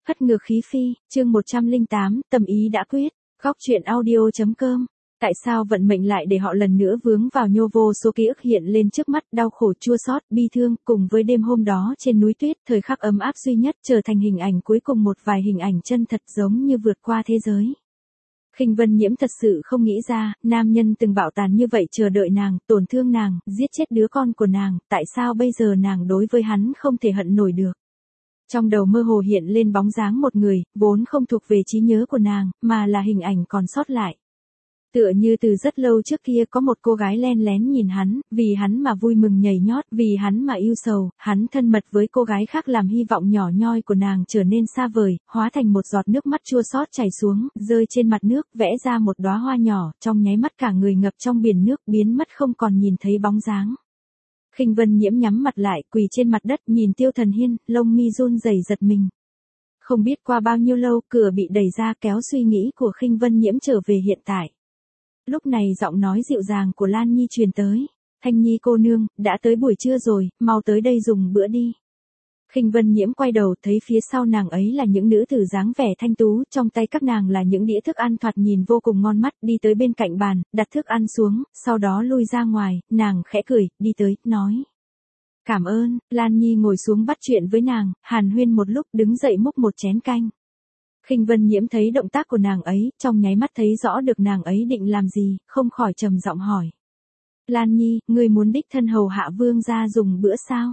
Hất ngược khí phi, chương 108, tâm ý đã quyết. Góc truyện audio.com. Tại sao vận mệnh lại để họ lần nữa vướng vào nhô vô số ký ức hiện lên trước mắt, đau khổ chua xót, bi thương, cùng với đêm hôm đó trên núi tuyết, thời khắc ấm áp duy nhất trở thành hình ảnh cuối cùng, một vài hình ảnh chân thật giống như vượt qua thế giới. Khinh Vân Nhiễm thật sự không nghĩ ra, nam nhân từng bạo tàn như vậy chờ đợi nàng, tổn thương nàng, giết chết đứa con của nàng, tại sao bây giờ nàng đối với hắn không thể hận nổi được. Trong đầu mơ hồ hiện lên bóng dáng một người, vốn không thuộc về trí nhớ của nàng, mà là hình ảnh còn sót lại. Tựa như từ rất lâu trước kia có một cô gái len lén nhìn hắn, vì hắn mà vui mừng nhảy nhót, vì hắn mà yêu sầu, hắn thân mật với cô gái khác làm hy vọng nhỏ nhoi của nàng trở nên xa vời, hóa thành một giọt nước mắt chua xót chảy xuống, rơi trên mặt nước, vẽ ra một đóa hoa nhỏ, trong nháy mắt cả người ngập trong biển nước, biến mất không còn nhìn thấy bóng dáng. Khinh Vân Nhiễm nhắm mặt lại, quỳ trên mặt đất, nhìn Tiêu Thần Hiên, lông mi run rẩy giật mình. Không biết qua bao nhiêu lâu, cửa bị đẩy ra kéo suy nghĩ của Khinh Vân Nhiễm trở về hiện tại. Lúc này giọng nói dịu dàng của Lan Nhi truyền tới. Thanh Nhi cô nương, đã tới buổi trưa rồi, mau tới đây dùng bữa đi. Khinh Vân Nhiễm quay đầu thấy phía sau nàng ấy là những nữ tử dáng vẻ thanh tú, trong tay các nàng là những đĩa thức ăn thoạt nhìn vô cùng ngon mắt, đi tới bên cạnh bàn, đặt thức ăn xuống, sau đó lui ra ngoài, nàng khẽ cười, đi tới, nói. Cảm ơn, Lan Nhi ngồi xuống bắt chuyện với nàng, hàn huyên một lúc đứng dậy múc một chén canh. Khinh Vân Nhiễm thấy động tác của nàng ấy, trong nháy mắt thấy rõ được nàng ấy định làm gì, không khỏi trầm giọng hỏi. Lan Nhi, ngươi muốn đích thân hầu hạ vương gia dùng bữa sao?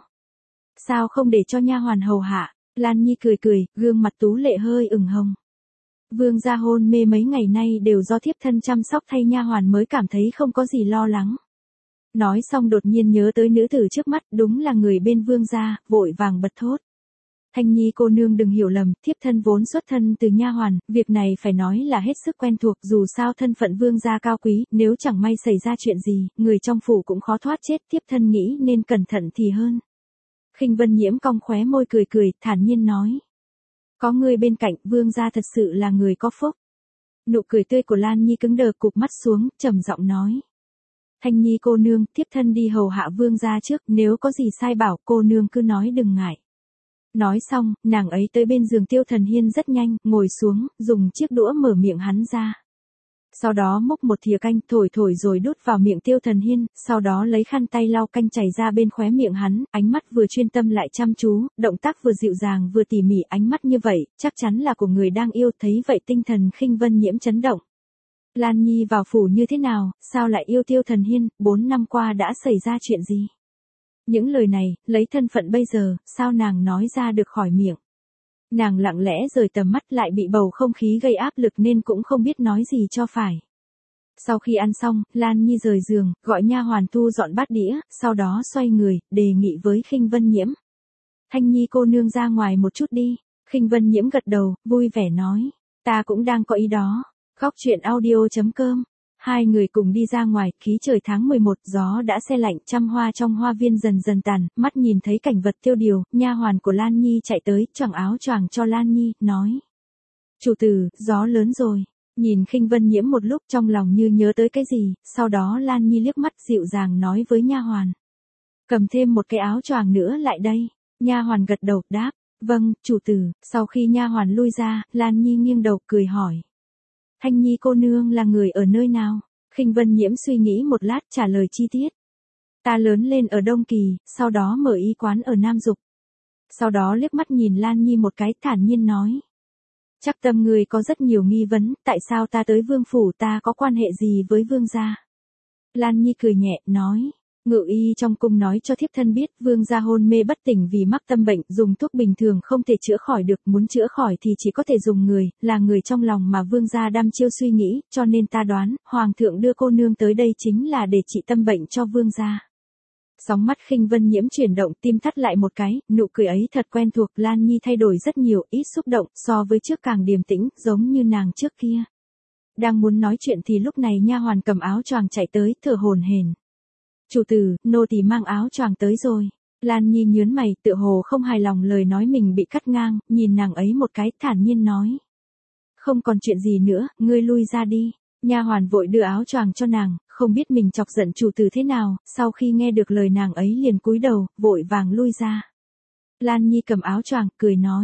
Sao không để cho nha hoàn hầu hạ? Lan Nhi cười cười, gương mặt tú lệ hơi ửng hồng. Vương gia hôn mê mấy ngày nay đều do thiếp thân chăm sóc thay nha hoàn mới cảm thấy không có gì lo lắng. Nói xong đột nhiên nhớ tới nữ tử trước mắt, đúng là người bên vương gia, vội vàng bật thốt. Thanh Nhi cô nương đừng hiểu lầm, thiếp thân vốn xuất thân từ nha hoàn, việc này phải nói là hết sức quen thuộc, dù sao thân phận vương gia cao quý, nếu chẳng may xảy ra chuyện gì, người trong phủ cũng khó thoát chết, thiếp thân nghĩ nên cẩn thận thì hơn. Khinh Vân Nhiễm cong khóe môi cười cười, thản nhiên nói. Có người bên cạnh, vương gia thật sự là người có phúc. Nụ cười tươi của Lan Nhi cứng đờ, cụp mắt xuống, trầm giọng nói. Thanh Nhi cô nương, thiếp thân đi hầu hạ vương gia trước, nếu có gì sai bảo cô nương cứ nói đừng ngại. Nói xong, nàng ấy tới bên giường Tiêu Thần Hiên rất nhanh, ngồi xuống, dùng chiếc đũa mở miệng hắn ra. Sau đó múc một thìa canh, thổi rồi đút vào miệng Tiêu Thần Hiên, sau đó lấy khăn tay lau canh chảy ra bên khóe miệng hắn, ánh mắt vừa chuyên tâm lại chăm chú, động tác vừa dịu dàng vừa tỉ mỉ, ánh mắt như vậy, chắc chắn là của người đang yêu, thấy vậy tinh thần Khinh Vân Nhiễm chấn động. Lan Nhi vào phủ như thế nào, sao lại yêu Tiêu Thần Hiên, 4 năm qua đã xảy ra chuyện gì? Những lời này, lấy thân phận bây giờ, sao nàng nói ra được khỏi miệng. Nàng lặng lẽ rời tầm mắt, lại bị bầu không khí gây áp lực nên cũng không biết nói gì cho phải. Sau khi ăn xong, Lan Nhi rời giường, gọi nha hoàn thu dọn bát đĩa, sau đó xoay người, đề nghị với Khinh Vân Nhiễm. Thanh Nhi cô nương ra ngoài một chút đi. Khinh Vân Nhiễm gật đầu, vui vẻ nói. Ta cũng đang có ý đó. Góc truyện audio.com. Hai người cùng đi ra ngoài, khí trời tháng 11, gió đã se lạnh, trăm hoa trong hoa viên dần dần tàn, mắt nhìn thấy cảnh vật tiêu điều, nha hoàn của Lan Nhi chạy tới, choàng áo choàng cho Lan Nhi, nói. Chủ tử, gió lớn rồi. Nhìn Khinh Vân Nhiễm một lúc trong lòng như nhớ tới cái gì, sau đó Lan Nhi liếc mắt dịu dàng nói với nha hoàn. Cầm thêm một cái áo choàng nữa lại đây. Nha hoàn gật đầu, đáp. Vâng, chủ tử. Sau khi nha hoàn lui ra, Lan Nhi nghiêng đầu cười hỏi. Thanh Nhi cô nương là người ở nơi nào? Khinh Vân Nhiễm suy nghĩ một lát trả lời chi tiết. Ta lớn lên ở Đông Kỳ, sau đó mở y quán ở Nam Dục. Sau đó liếc mắt nhìn Lan Nhi một cái, thản nhiên nói. Chắc tâm người có rất nhiều nghi vấn, tại sao ta tới vương phủ, ta có quan hệ gì với vương gia? Lan Nhi cười nhẹ, nói. Ngự y trong cung nói cho thiếp thân biết, vương gia hôn mê bất tỉnh vì mắc tâm bệnh, dùng thuốc bình thường không thể chữa khỏi được, muốn chữa khỏi thì chỉ có thể dùng người, là người trong lòng mà vương gia đăm chiêu suy nghĩ, cho nên ta đoán, hoàng thượng đưa cô nương tới đây chính là để trị tâm bệnh cho vương gia. Sóng mắt Khinh Vân Nhiễm chuyển động, tim thắt lại một cái, nụ cười ấy thật quen thuộc, Lan Nhi thay đổi rất nhiều, ít xúc động, so với trước càng điềm tĩnh, giống như nàng trước kia. Đang muốn nói chuyện thì lúc này nha hoàn cầm áo choàng chạy tới, thở hổn hển. Chủ tử, nô tỳ mang áo choàng tới rồi. Lan Nhi nhớn mày, tựa hồ không hài lòng lời nói mình bị cắt ngang, nhìn nàng ấy một cái, thản nhiên nói. Không còn chuyện gì nữa, ngươi lui ra đi. Nha hoàn vội đưa áo choàng cho nàng, không biết mình chọc giận chủ tử thế nào, sau khi nghe được lời nàng ấy liền cúi đầu, vội vàng lui ra. Lan Nhi cầm áo choàng, cười nói.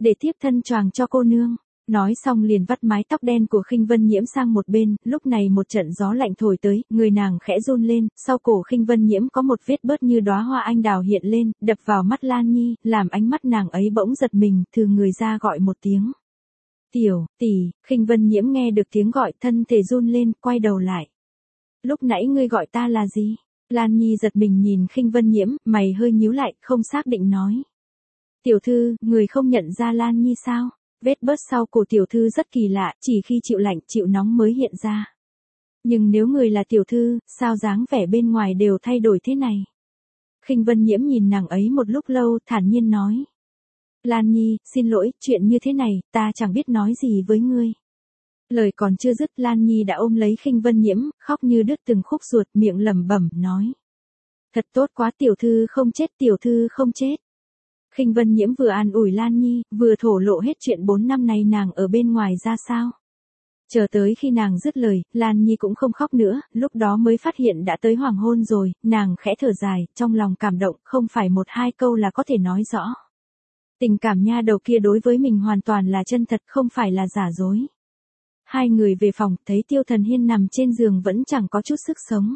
để tiếp thân choàng cho cô nương. Nói xong liền vắt mái tóc đen của Khinh Vân Nhiễm sang một bên, lúc này một trận gió lạnh thổi tới, người nàng khẽ run lên, sau cổ Khinh Vân Nhiễm có một vết bớt như đóa hoa anh đào hiện lên, đập vào mắt Lan Nhi, làm ánh mắt nàng ấy bỗng giật mình, thừ người ra gọi một tiếng. Tiểu tỷ. Khinh Vân Nhiễm nghe được tiếng gọi, thân thể run lên, quay đầu lại. Lúc nãy ngươi gọi ta là gì? Lan Nhi giật mình nhìn Khinh Vân Nhiễm, mày hơi nhíu lại, không xác định nói. Tiểu thư, người không nhận ra Lan Nhi sao? Vết bớt sau cổ tiểu thư rất kỳ lạ, chỉ khi chịu lạnh, chịu nóng mới hiện ra. Nhưng nếu người là tiểu thư, sao dáng vẻ bên ngoài đều thay đổi thế này? Khinh Vân Nhiễm nhìn nàng ấy một lúc lâu, thản nhiên nói. Lan Nhi, xin lỗi, chuyện như thế này, ta chẳng biết nói gì với ngươi. Lời còn chưa dứt, Lan Nhi đã ôm lấy Khinh Vân Nhiễm, khóc như đứt từng khúc ruột, miệng lẩm bẩm nói. Thật tốt quá, tiểu thư không chết, tiểu thư không chết. Khinh Vân Nhiễm vừa an ủi Lan Nhi, vừa thổ lộ hết chuyện 4 năm nay nàng ở bên ngoài ra sao. Chờ tới khi nàng dứt lời, Lan Nhi cũng không khóc nữa, lúc đó mới phát hiện đã tới hoàng hôn rồi, nàng khẽ thở dài, trong lòng cảm động, không phải một hai câu là có thể nói rõ. Tình cảm nha đầu kia đối với mình hoàn toàn là chân thật, không phải là giả dối. Hai người về phòng, thấy Tiêu Thần Hiên nằm trên giường vẫn chẳng có chút sức sống.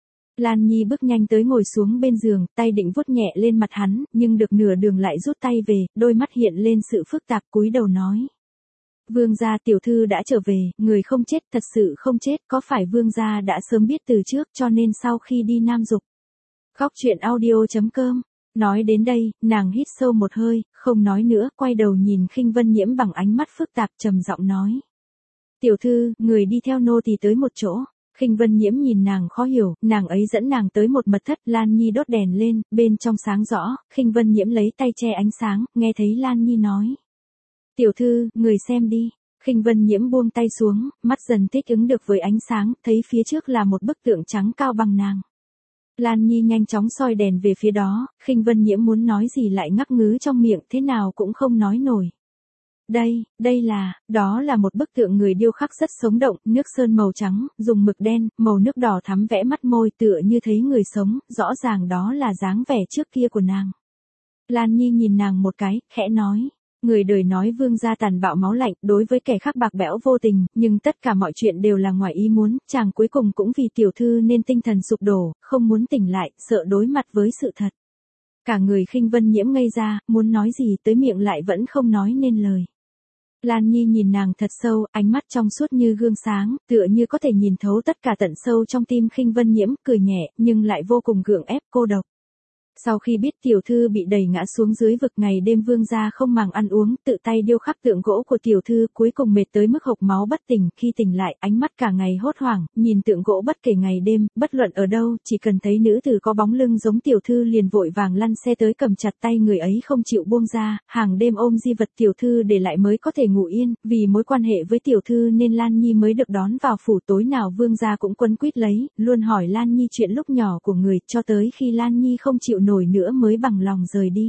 Lan Nhi bước nhanh tới ngồi xuống bên giường, tay định vuốt nhẹ lên mặt hắn, nhưng được nửa đường lại rút tay về, đôi mắt hiện lên sự phức tạp, cúi đầu nói. Vương gia tiểu thư đã trở về, người không chết, thật sự không chết, có phải vương gia đã sớm biết từ trước cho nên sau khi đi Nam Dục. Khóc chuyện audio.com. Nói đến đây, nàng hít sâu một hơi, không nói nữa, quay đầu nhìn Khinh Vân Nhiễm bằng ánh mắt phức tạp, trầm giọng nói. Tiểu thư, người đi theo nô tỳ tới một chỗ. Khinh Vân Nhiễm nhìn nàng khó hiểu, nàng ấy dẫn nàng tới một mật thất, Lan Nhi đốt đèn lên, bên trong sáng rõ, Khinh Vân Nhiễm lấy tay che ánh sáng, nghe thấy Lan Nhi nói. Tiểu thư, người xem đi. Khinh Vân Nhiễm buông tay xuống, mắt dần thích ứng được với ánh sáng, thấy phía trước là một bức tượng trắng cao bằng nàng. Lan Nhi nhanh chóng soi đèn về phía đó, Khinh Vân Nhiễm muốn nói gì lại ngắc ngứ trong miệng, thế nào cũng không nói nổi. Đó là một bức tượng người điêu khắc rất sống động, nước sơn màu trắng, dùng mực đen, màu nước đỏ thắm vẽ mắt môi tựa như thấy người sống, rõ ràng đó là dáng vẻ trước kia của nàng. Lan Nhi nhìn nàng một cái, khẽ nói. Người đời nói vương gia tàn bạo máu lạnh, đối với kẻ khác bạc bẽo vô tình, nhưng tất cả mọi chuyện đều là ngoài ý muốn, chàng cuối cùng cũng vì tiểu thư nên tinh thần sụp đổ, không muốn tỉnh lại, sợ đối mặt với sự thật. Cả người Khinh Vân Nhiễm ngây ra, muốn nói gì tới miệng lại vẫn không nói nên lời. Lan Nhi nhìn nàng thật sâu, ánh mắt trong suốt như gương sáng, tựa như có thể nhìn thấu tất cả tận sâu trong tim Khinh Vân Nhiễm, cười nhẹ, nhưng lại vô cùng gượng ép, cô độc. Sau khi biết tiểu thư bị đẩy ngã xuống dưới vực, ngày đêm vương gia không màng ăn uống, tự tay điêu khắc tượng gỗ của tiểu thư, cuối cùng mệt tới mức hộc máu bất tỉnh, khi tỉnh lại, ánh mắt cả ngày hốt hoảng, nhìn tượng gỗ bất kể ngày đêm, bất luận ở đâu, chỉ cần thấy nữ tử có bóng lưng giống tiểu thư liền vội vàng lăn xe tới cầm chặt tay người ấy không chịu buông ra, hàng đêm ôm di vật tiểu thư để lại mới có thể ngủ yên, vì mối quan hệ với tiểu thư nên Lan Nhi mới được đón vào phủ, tối nào vương gia cũng quấn quýt lấy, luôn hỏi Lan Nhi chuyện lúc nhỏ của người, cho tới khi Lan Nhi không chịu nổi nữa mới bằng lòng rời đi.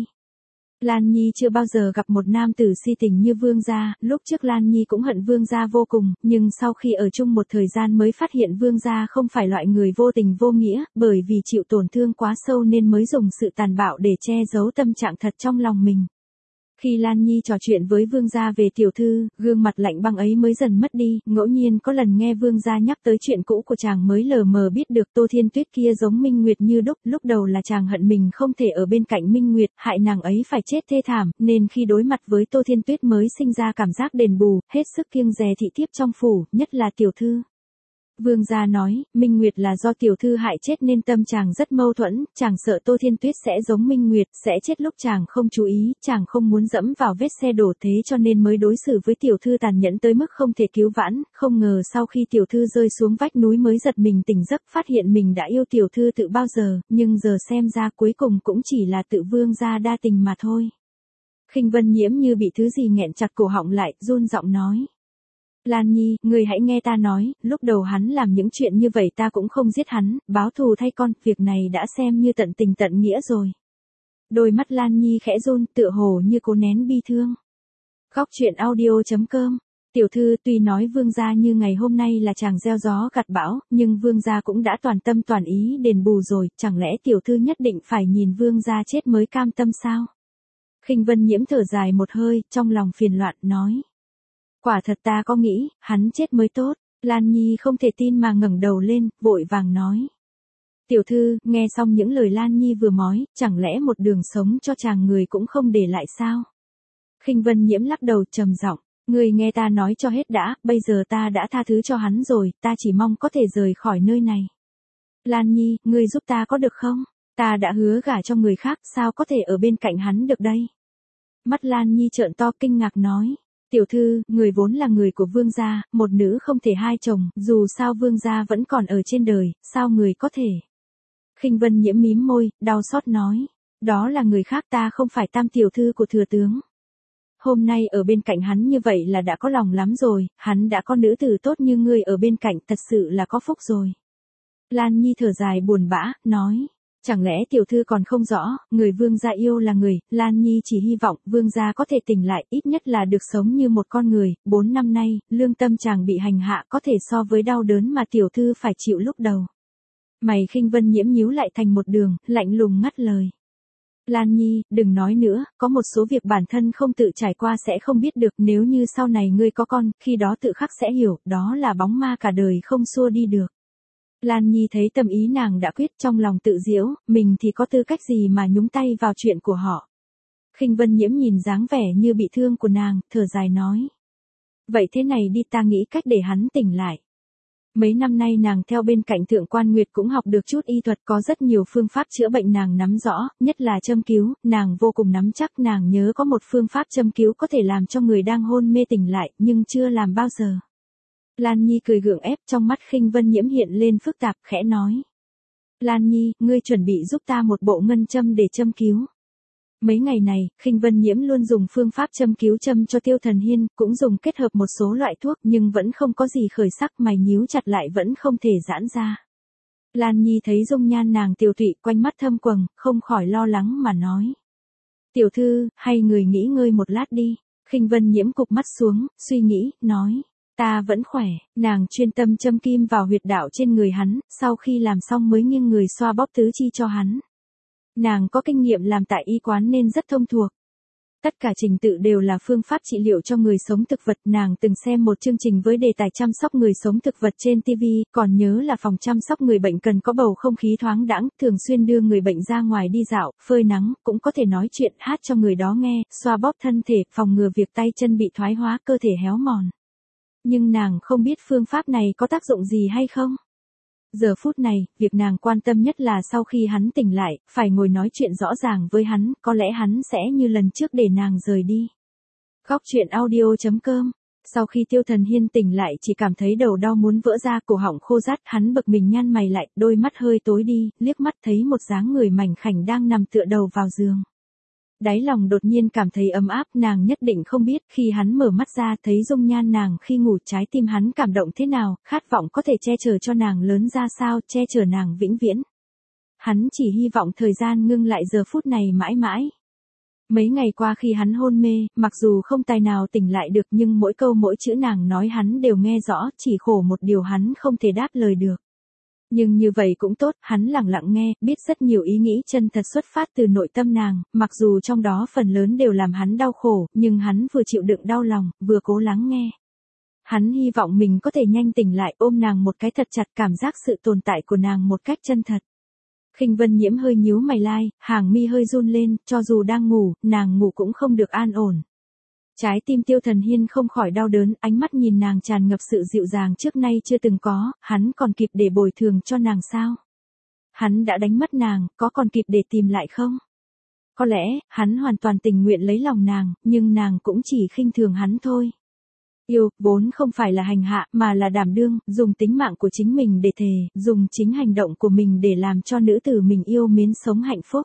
Lan Nhi chưa bao giờ gặp một nam tử si tình như vương gia, lúc trước Lan Nhi cũng hận vương gia vô cùng, nhưng sau khi ở chung một thời gian mới phát hiện vương gia không phải loại người vô tình vô nghĩa, bởi vì chịu tổn thương quá sâu nên mới dùng sự tàn bạo để che giấu tâm trạng thật trong lòng mình. Khi Lan Nhi trò chuyện với vương gia về tiểu thư, gương mặt lạnh băng ấy mới dần mất đi, ngẫu nhiên có lần nghe vương gia nhắc tới chuyện cũ của chàng mới lờ mờ biết được Tô Thiên Tuyết kia giống Minh Nguyệt như đúc, lúc đầu là chàng hận mình không thể ở bên cạnh Minh Nguyệt, hại nàng ấy phải chết thê thảm, nên khi đối mặt với Tô Thiên Tuyết mới sinh ra cảm giác đền bù, hết sức kiêng dè thị thiếp trong phủ, nhất là tiểu thư. Vương gia nói, Minh Nguyệt là do tiểu thư hại chết nên tâm chàng rất mâu thuẫn, chàng sợ Tô Thiên Tuyết sẽ giống Minh Nguyệt, sẽ chết lúc chàng không chú ý, chàng không muốn dẫm vào vết xe đổ, thế cho nên mới đối xử với tiểu thư tàn nhẫn tới mức không thể cứu vãn, không ngờ sau khi tiểu thư rơi xuống vách núi mới giật mình tỉnh giấc, phát hiện mình đã yêu tiểu thư tự bao giờ, nhưng giờ xem ra cuối cùng cũng chỉ là tự vương gia đa tình mà thôi. Khinh Vân Nhiễm như bị thứ gì nghẹn chặt cổ họng lại, run giọng nói. Lan Nhi, người hãy nghe ta nói, lúc đầu hắn làm những chuyện như vậy ta cũng không giết hắn, báo thù thay con, việc này đã xem như tận tình tận nghĩa rồi. Đôi mắt Lan Nhi khẽ run, tựa hồ như cố nén bi thương. Khóc chuyện audio.com. Tiểu thư, tuy nói vương gia như ngày hôm nay là chàng gieo gió gặt bão, nhưng vương gia cũng đã toàn tâm toàn ý đền bù rồi, chẳng lẽ tiểu thư nhất định phải nhìn vương gia chết mới cam tâm sao? Khinh Vân Nhiễm thở dài một hơi, trong lòng phiền loạn, nói. Quả thật ta có nghĩ, hắn chết mới tốt. Lan Nhi không thể tin mà ngẩng đầu lên, vội vàng nói. Tiểu thư, nghe xong những lời Lan Nhi vừa nói, chẳng lẽ một đường sống cho chàng người cũng không để lại sao? Khinh Vân Nhiễm lắc đầu trầm giọng, ngươi nghe ta nói cho hết đã, bây giờ ta đã tha thứ cho hắn rồi, ta chỉ mong có thể rời khỏi nơi này. Lan Nhi, ngươi giúp ta có được không? Ta đã hứa gả cho người khác, sao có thể ở bên cạnh hắn được đây? Mắt Lan Nhi trợn to kinh ngạc nói. Tiểu thư, người vốn là người của vương gia, một nữ không thể hai chồng, dù sao vương gia vẫn còn ở trên đời, sao người có thể? Khinh Vân Nhiễm mím môi, đau xót nói. Đó là người khác, ta không phải tam tiểu thư của thừa tướng. Hôm nay ở bên cạnh hắn như vậy là đã có lòng lắm rồi, hắn đã có nữ tử tốt như ngươi ở bên cạnh, thật sự là có phúc rồi. Lan Nhi thở dài buồn bã, nói. Chẳng lẽ tiểu thư còn không rõ, người vương gia yêu là người, Lan Nhi chỉ hy vọng vương gia có thể tỉnh lại, ít nhất là được sống như một con người, 4 năm nay, lương tâm chàng bị hành hạ có thể so với đau đớn mà tiểu thư phải chịu lúc đầu. Mày Khinh Vân Nhiễm nhíu lại thành một đường, lạnh lùng ngắt lời. Lan Nhi, đừng nói nữa, có một số việc bản thân không tự trải qua sẽ không biết được, nếu như sau này ngươi có con, khi đó tự khắc sẽ hiểu, đó là bóng ma cả đời không xua đi được. Lan Nhi thấy tâm ý nàng đã quyết, trong lòng tự giễu, mình thì có tư cách gì mà nhúng tay vào chuyện của họ. Khinh Vân Nhiễm nhìn dáng vẻ như bị thương của nàng, thở dài nói. Vậy thế này đi, ta nghĩ cách để hắn tỉnh lại. Mấy năm nay nàng theo bên cạnh Thượng Quan Nguyệt cũng học được chút y thuật, có rất nhiều phương pháp chữa bệnh nàng nắm rõ, nhất là châm cứu, nàng vô cùng nắm chắc, nàng nhớ có một phương pháp châm cứu có thể làm cho người đang hôn mê tỉnh lại, nhưng chưa làm bao giờ. Lan Nhi cười gượng ép, trong mắt Khinh Vân Nhiễm hiện lên phức tạp, khẽ nói. Lan Nhi, ngươi chuẩn bị giúp ta một bộ ngân châm để châm cứu. Mấy ngày này, Khinh Vân Nhiễm luôn dùng phương pháp châm cứu châm cho Tiêu Thần Hiên, cũng dùng kết hợp một số loại thuốc nhưng vẫn không có gì khởi sắc, mày nhíu chặt lại vẫn không thể giãn ra. Lan Nhi thấy dung nhan nàng tiều tụy, quanh mắt thâm quầng, không khỏi lo lắng mà nói. Tiểu thư, hay người nghỉ ngơi một lát đi. Khinh Vân Nhiễm cụp mắt xuống, suy nghĩ, nói. Ta vẫn khỏe, nàng chuyên tâm châm kim vào huyệt đạo trên người hắn, sau khi làm xong mới nghiêng người xoa bóp tứ chi cho hắn. Nàng có kinh nghiệm làm tại y quán nên rất thông thuộc. Tất cả trình tự đều là phương pháp trị liệu cho người sống thực vật. Nàng từng xem một chương trình với đề tài chăm sóc người sống thực vật trên TV, còn nhớ là phòng chăm sóc người bệnh cần có bầu không khí thoáng đãng, thường xuyên đưa người bệnh ra ngoài đi dạo, phơi nắng, cũng có thể nói chuyện, hát cho người đó nghe, xoa bóp thân thể, phòng ngừa việc tay chân bị thoái hóa, cơ thể héo mòn. Nhưng nàng không biết phương pháp này có tác dụng gì hay không. Giờ phút này, việc nàng quan tâm nhất là sau khi hắn tỉnh lại, phải ngồi nói chuyện rõ ràng với hắn, có lẽ hắn sẽ như lần trước để nàng rời đi. Khóc chuyện audio.com. Sau khi Tiêu Thần Hiên tỉnh lại chỉ cảm thấy đầu đau muốn vỡ ra, cổ họng khô rát, hắn bực mình nhăn mày lại, đôi mắt hơi tối đi, liếc mắt thấy một dáng người mảnh khảnh đang nằm tựa đầu vào giường. Đáy lòng đột nhiên cảm thấy ấm áp, nàng nhất định không biết khi hắn mở mắt ra thấy dung nhan nàng khi ngủ, trái tim hắn cảm động thế nào, khát vọng có thể che chở cho nàng lớn ra sao, che chở nàng vĩnh viễn. Hắn chỉ hy vọng thời gian ngưng lại giờ phút này mãi mãi. Mấy ngày qua khi hắn hôn mê, mặc dù không tài nào tỉnh lại được nhưng mỗi câu mỗi chữ nàng nói hắn đều nghe rõ, chỉ khổ một điều hắn không thể đáp lời được. Nhưng như vậy cũng tốt, hắn lặng lặng nghe, biết rất nhiều ý nghĩ chân thật xuất phát từ nội tâm nàng, mặc dù trong đó phần lớn đều làm hắn đau khổ, nhưng hắn vừa chịu đựng đau lòng, vừa cố lắng nghe. Hắn hy vọng mình có thể nhanh tỉnh lại, ôm nàng một cái thật chặt, cảm giác sự tồn tại của nàng một cách chân thật. Khinh Vân Nhiễm hơi nhíu mày lai, hàng mi hơi run lên, cho dù đang ngủ, nàng ngủ cũng không được an ổn. Trái tim Tiêu Thần Hiên không khỏi đau đớn, ánh mắt nhìn nàng tràn ngập sự dịu dàng trước nay chưa từng có, hắn còn kịp để bồi thường cho nàng sao? Hắn đã đánh mất nàng, có còn kịp để tìm lại không? Có lẽ, hắn hoàn toàn tình nguyện lấy lòng nàng, nhưng nàng cũng chỉ khinh thường hắn thôi. Yêu, vốn không phải là hành hạ, mà là đảm đương, dùng tính mạng của chính mình để thề, dùng chính hành động của mình để làm cho nữ tử mình yêu mến sống hạnh phúc.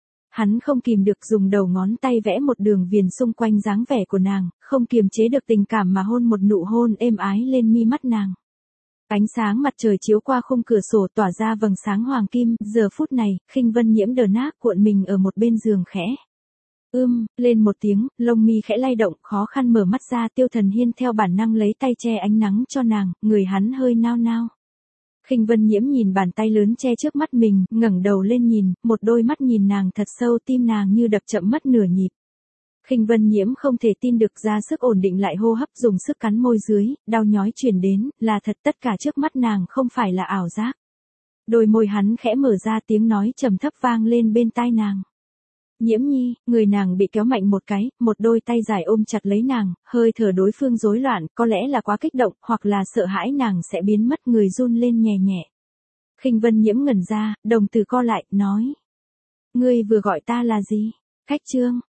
Hắn không kìm được dùng đầu ngón tay vẽ một đường viền xung quanh dáng vẻ của nàng, không kiềm chế được tình cảm mà hôn một nụ hôn êm ái lên mi mắt nàng. Ánh sáng mặt trời chiếu qua khung cửa sổ tỏa ra vầng sáng hoàng kim, giờ phút này, Khinh Vân Nhiễm đờ nát cuộn mình ở một bên giường khẽ. Lên một tiếng, lông mi khẽ lay động, khó khăn mở mắt ra, Tiêu Thần Hiên theo bản năng lấy tay che ánh nắng cho nàng, người hắn hơi nao nao. Khinh Vân Nhiễm nhìn bàn tay lớn che trước mắt mình, ngẩng đầu lên nhìn, một đôi mắt nhìn nàng thật sâu, tim nàng như đập chậm mất nửa nhịp. Khinh Vân Nhiễm không thể tin được, ra sức ổn định lại hô hấp, dùng sức cắn môi dưới, đau nhói truyền đến, là thật, tất cả trước mắt nàng không phải là ảo giác. Đôi môi hắn khẽ mở ra, tiếng nói trầm thấp vang lên bên tai nàng. Nhiễm Nhi, người nàng bị kéo mạnh một cái, một đôi tay dài ôm chặt lấy nàng, hơi thở đối phương rối loạn, có lẽ là quá kích động, hoặc là sợ hãi nàng sẽ biến mất, người run lên nhẹ nhẹ. Khinh Vân Nhiễm ngẩn ra, đồng tử co lại, nói. Ngươi vừa gọi ta là gì? Khách Trương.